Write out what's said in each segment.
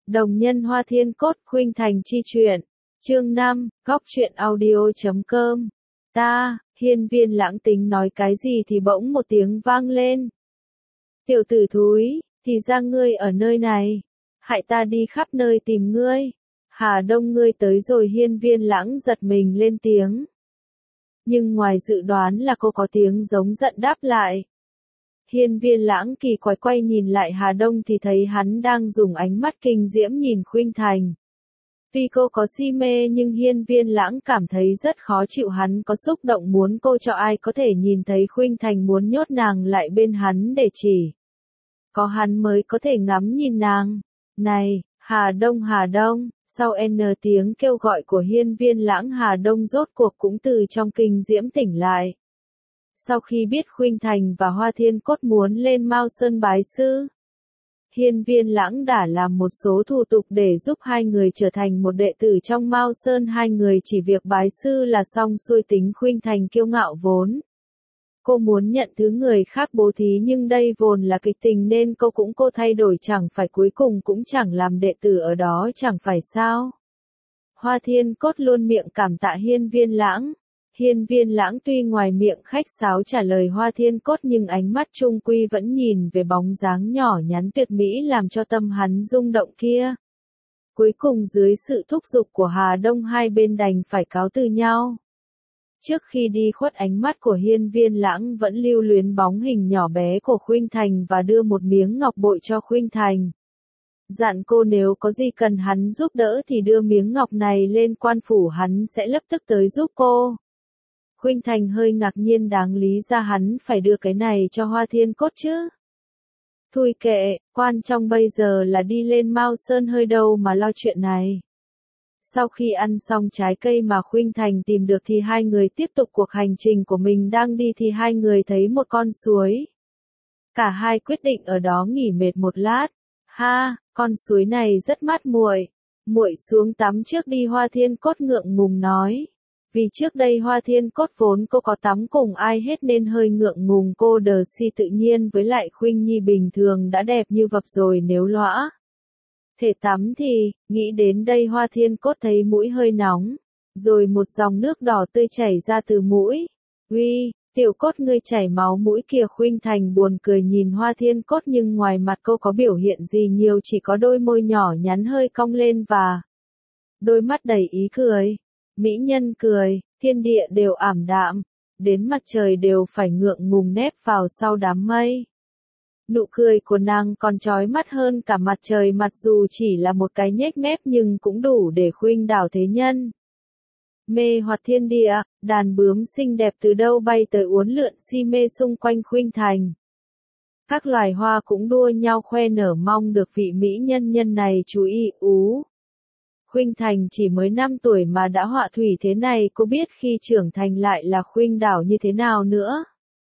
Đồng nhân Hoa Thiên Cốt khuynh thành chi truyện. Chương 5, góc truyện audio.com. Hiên Viên Lãng tính nói cái gì thì bỗng một tiếng vang lên. Tiểu tử thúi, thì ra ngươi ở nơi này. Hại ta đi khắp nơi tìm ngươi. Hà Đông ngươi tới rồi. Hiên Viên Lãng giật mình lên tiếng. Nhưng ngoài dự đoán là cô có tiếng giống giận đáp lại. Hiên Viên Lãng kỳ quái quay nhìn lại Hà Đông thì thấy hắn đang dùng ánh mắt kinh diễm nhìn Khuynh Thành. Tuy cô có si mê nhưng Hiên Viên Lãng cảm thấy rất khó chịu, hắn có xúc động muốn cô cho ai có thể nhìn thấy Khuynh Thành muốn nhốt nàng lại bên hắn để chỉ có hắn mới có thể ngắm nhìn nàng. Này, Hà Đông, sau N tiếng kêu gọi của Hiên Viên Lãng, Hà Đông rốt cuộc cũng từ trong kinh diễm tỉnh lại. Sau khi biết Khuynh Thành và Hoa Thiên Cốt muốn lên Mao Sơn bái sư, Hiên Viên Lãng đã làm một số thủ tục để giúp hai người trở thành một đệ tử trong Mao Sơn. Hai người chỉ việc bái sư là xong xuôi. Tính Khuynh Thành kiêu ngạo vốn cô muốn nhận thứ người khác bố thí, nhưng đây vốn là kịch tình nên cô thay đổi, chẳng phải cuối cùng cũng chẳng làm đệ tử ở đó chẳng phải sao. Hoa Thiên Cốt luôn miệng cảm tạ Hiên Viên Lãng. Hiên Viên Lãng tuy ngoài miệng khách sáo trả lời Hoa Thiên Cốt nhưng ánh mắt trung quy vẫn nhìn về bóng dáng nhỏ nhắn tuyệt mỹ làm cho tâm hắn rung động kia. Cuối cùng dưới sự thúc giục của Hà Đông, hai bên đành phải cáo từ nhau. Trước khi đi khuất, ánh mắt của Hiên Viên Lãng vẫn lưu luyến bóng hình nhỏ bé của Khuynh Thành và đưa một miếng ngọc bội cho Khuynh Thành. Dặn cô nếu có gì cần hắn giúp đỡ thì đưa miếng ngọc này lên quan phủ, hắn sẽ lập tức tới giúp cô. Khuynh Thành hơi ngạc nhiên, đáng lý ra hắn phải đưa cái này cho Hoa Thiên Cốt chứ. Thôi kệ, quan trọng bây giờ là đi lên Mao Sơn, hơi đâu mà lo chuyện này. Sau khi ăn xong trái cây mà Khuynh Thành tìm được thì hai người tiếp tục cuộc hành trình của mình. Đang đi thì hai người thấy một con suối. Cả hai quyết định ở đó nghỉ mệt một lát. Con suối này rất mát muội. Muội xuống tắm trước đi, Hoa Thiên Cốt ngượng ngùng nói. Vì trước đây Hoa Thiên Cốt vốn cô có tắm cùng ai hết nên hơi ngượng ngùng, cô đờ si tự nhiên, với lại Khuynh Nhi bình thường đã đẹp như vập rồi, nếu lõa thể tắm thì, nghĩ đến đây Hoa Thiên Cốt thấy mũi hơi nóng, rồi một dòng nước đỏ tươi chảy ra từ mũi. Uy, tiểu Cốt ngươi chảy máu mũi kìa. Khuynh Thành buồn cười nhìn Hoa Thiên Cốt nhưng ngoài mặt cô có biểu hiện gì nhiều, chỉ có đôi môi nhỏ nhắn hơi cong lên và đôi mắt đầy ý cười. Mỹ nhân cười, thiên địa đều ảm đạm, đến mặt trời đều phải ngượng ngùng nép vào sau đám mây. Nụ cười của nàng còn chói mắt hơn cả mặt trời, mặc dù chỉ là một cái nhếch mép nhưng cũng đủ để khuynh đảo thế nhân. Mê hoặc thiên địa, đàn bướm xinh đẹp từ đâu bay tới uốn lượn si mê xung quanh Khuynh Thành. Các loài hoa cũng đua nhau khoe nở mong được vị mỹ nhân này chú ý. Khuynh Thành chỉ mới 5 tuổi mà đã họa thủy thế này, cô biết khi trưởng thành lại là khuynh đảo như thế nào nữa.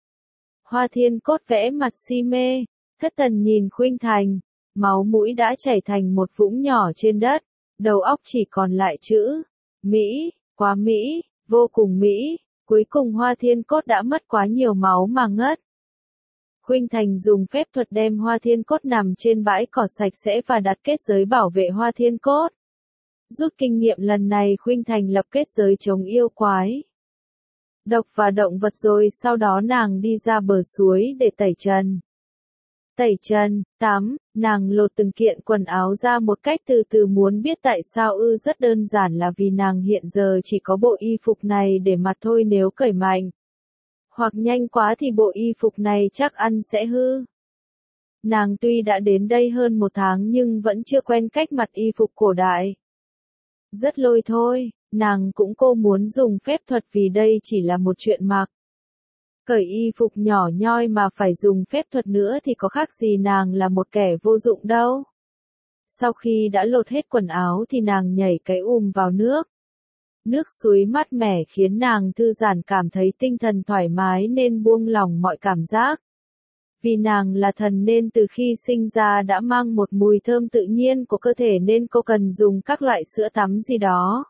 Hoa Thiên Cốt vẽ mặt si mê, thất thần nhìn Khuynh Thành, máu mũi đã chảy thành một vũng nhỏ trên đất, đầu óc chỉ còn lại chữ Mỹ, quá Mỹ, vô cùng Mỹ. Cuối cùng Hoa Thiên Cốt đã mất quá nhiều máu mà ngất. Khuynh Thành dùng phép thuật đem Hoa Thiên Cốt nằm trên bãi cỏ sạch sẽ và đặt kết giới bảo vệ Hoa Thiên Cốt. Rút kinh nghiệm lần này, Khuynh Thành lập kết giới chống yêu quái, độc và động vật, rồi sau đó nàng đi ra bờ suối để tẩy trần, tắm. Nàng lột từng kiện quần áo ra một cách từ từ. Muốn biết tại sao ư? Rất đơn giản, là vì nàng hiện giờ chỉ có bộ y phục này để mặc thôi, nếu cởi mạnh hoặc nhanh quá thì bộ y phục này chắc ăn sẽ hư. Nàng tuy đã đến đây hơn 1 tháng nhưng vẫn chưa quen cách mặc y phục cổ đại. Rất lôi thôi, nàng cũng cô muốn dùng phép thuật vì đây chỉ là một chuyện mặc cởi y phục nhỏ nhoi mà phải dùng phép thuật nữa thì có khác gì nàng là một kẻ vô dụng đâu. Sau khi đã lột hết quần áo thì nàng nhảy cái vào nước. Nước suối mát mẻ khiến nàng thư giãn, cảm thấy tinh thần thoải mái nên buông lỏng mọi cảm giác. Vì nàng là thần nên từ khi sinh ra đã mang một mùi thơm tự nhiên của cơ thể nên cô cần dùng các loại sữa tắm gì đó.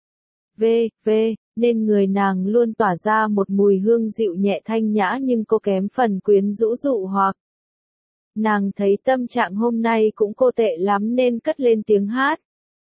Nên người nàng luôn tỏa ra một mùi hương dịu nhẹ thanh nhã, nhưng cô kém phần quyến rũ dụ hoặc. Nàng thấy tâm trạng hôm nay cũng cô tệ lắm nên cất lên tiếng hát.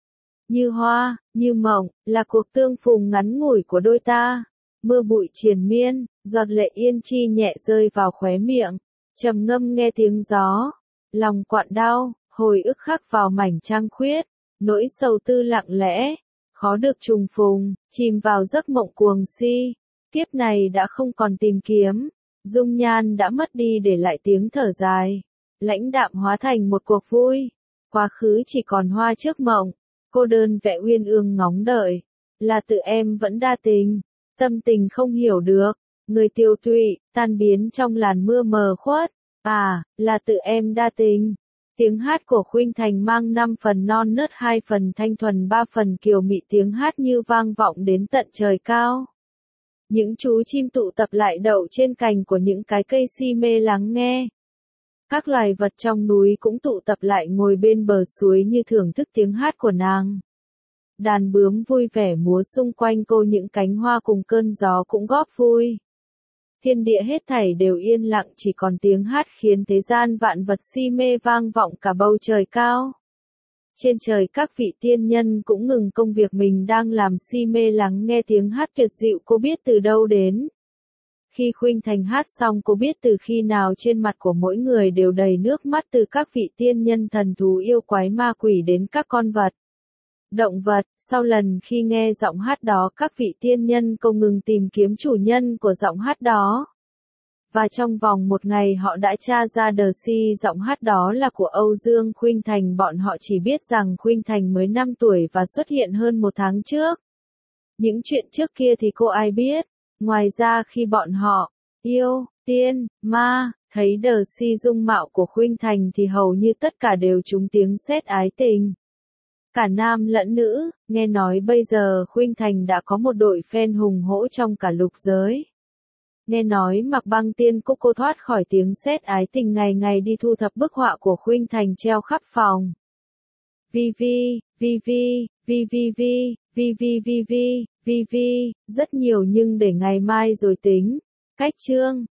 Như hoa, như mộng, là cuộc tương phùng ngắn ngủi của đôi ta. Mưa bụi triền miên, giọt lệ yên chi nhẹ rơi vào khóe miệng. Trầm ngâm nghe tiếng gió. Lòng quặn đau, hồi ức khắc vào mảnh trăng khuyết. Nỗi sầu tư lặng lẽ, khó được trùng phùng, chìm vào giấc mộng cuồng si. Kiếp này đã không còn tìm kiếm. Dung nhan đã mất đi để lại tiếng thở dài. Lãnh đạm hóa thành một cuộc vui. Quá khứ chỉ còn hoa trước mộng. Cô đơn vẽ uyên ương ngóng đợi. Là tự em vẫn đa tình. Tâm tình không hiểu được. Người tiêu tụy, tan biến trong làn mưa mờ khuất. À, là tự em đa tình. Tiếng hát của Khuynh Thành mang 5 phần non nớt 2 phần thanh thuần 3 phần kiều mị, tiếng hát như vang vọng đến tận trời cao. Những chú chim tụ tập lại đậu trên cành của những cái cây si mê lắng nghe. Các loài vật trong núi cũng tụ tập lại ngồi bên bờ suối như thưởng thức tiếng hát của nàng. Đàn bướm vui vẻ múa xung quanh cô, những cánh hoa cùng cơn gió cũng góp vui. Thiên địa hết thảy đều yên lặng, chỉ còn tiếng hát khiến thế gian vạn vật si mê vang vọng cả bầu trời cao. Trên trời các vị tiên nhân cũng ngừng công việc mình đang làm, si mê lắng nghe tiếng hát tuyệt dịu. Cô biết từ đâu đến. Khi Khuynh Thành hát xong, cô biết từ khi nào trên mặt của mỗi người đều đầy nước mắt, từ các vị tiên nhân, thần thú, yêu quái, ma quỷ đến các con vật, động vật. Sau lần khi nghe giọng hát đó, các vị tiên nhân không ngừng tìm kiếm chủ nhân của giọng hát đó. Và trong vòng một ngày họ đã tra ra giọng hát đó là của Âu Dương Khuynh Thành. Bọn họ chỉ biết rằng Khuynh Thành mới 5 tuổi và xuất hiện hơn 1 tháng trước. Những chuyện trước kia thì cô ai biết. Ngoài ra khi bọn họ, yêu, tiên, ma, thấy dung mạo của Khuynh Thành thì hầu như tất cả đều trúng tiếng sét ái tình. Cả nam lẫn nữ, nghe nói bây giờ Khuynh Thành đã có một đội fan hùng hỗ trong cả lục giới. Nghe nói Mạc Băng Tiên cô thoát khỏi tiếng sét ái tình, ngày ngày đi thu thập bức họa của Khuynh Thành treo khắp phòng. Rất nhiều, nhưng để ngày mai rồi tính. Cách chương